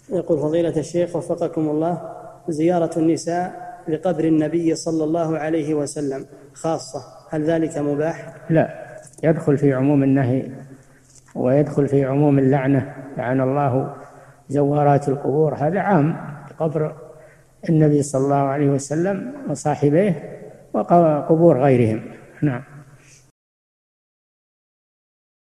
يقول فضيلة الشيخ وفقكم الله، زيارة النساء لقبر النبي صلى الله عليه وسلم خاصة، هل ذلك مباح؟ لا، يدخل في عموم النهي ويدخل في عموم اللعنة، لعن الله زوارات القبور، هذا عام، قبر النبي صلى الله عليه وسلم وصاحبيه وقبور غيرهم. نعم.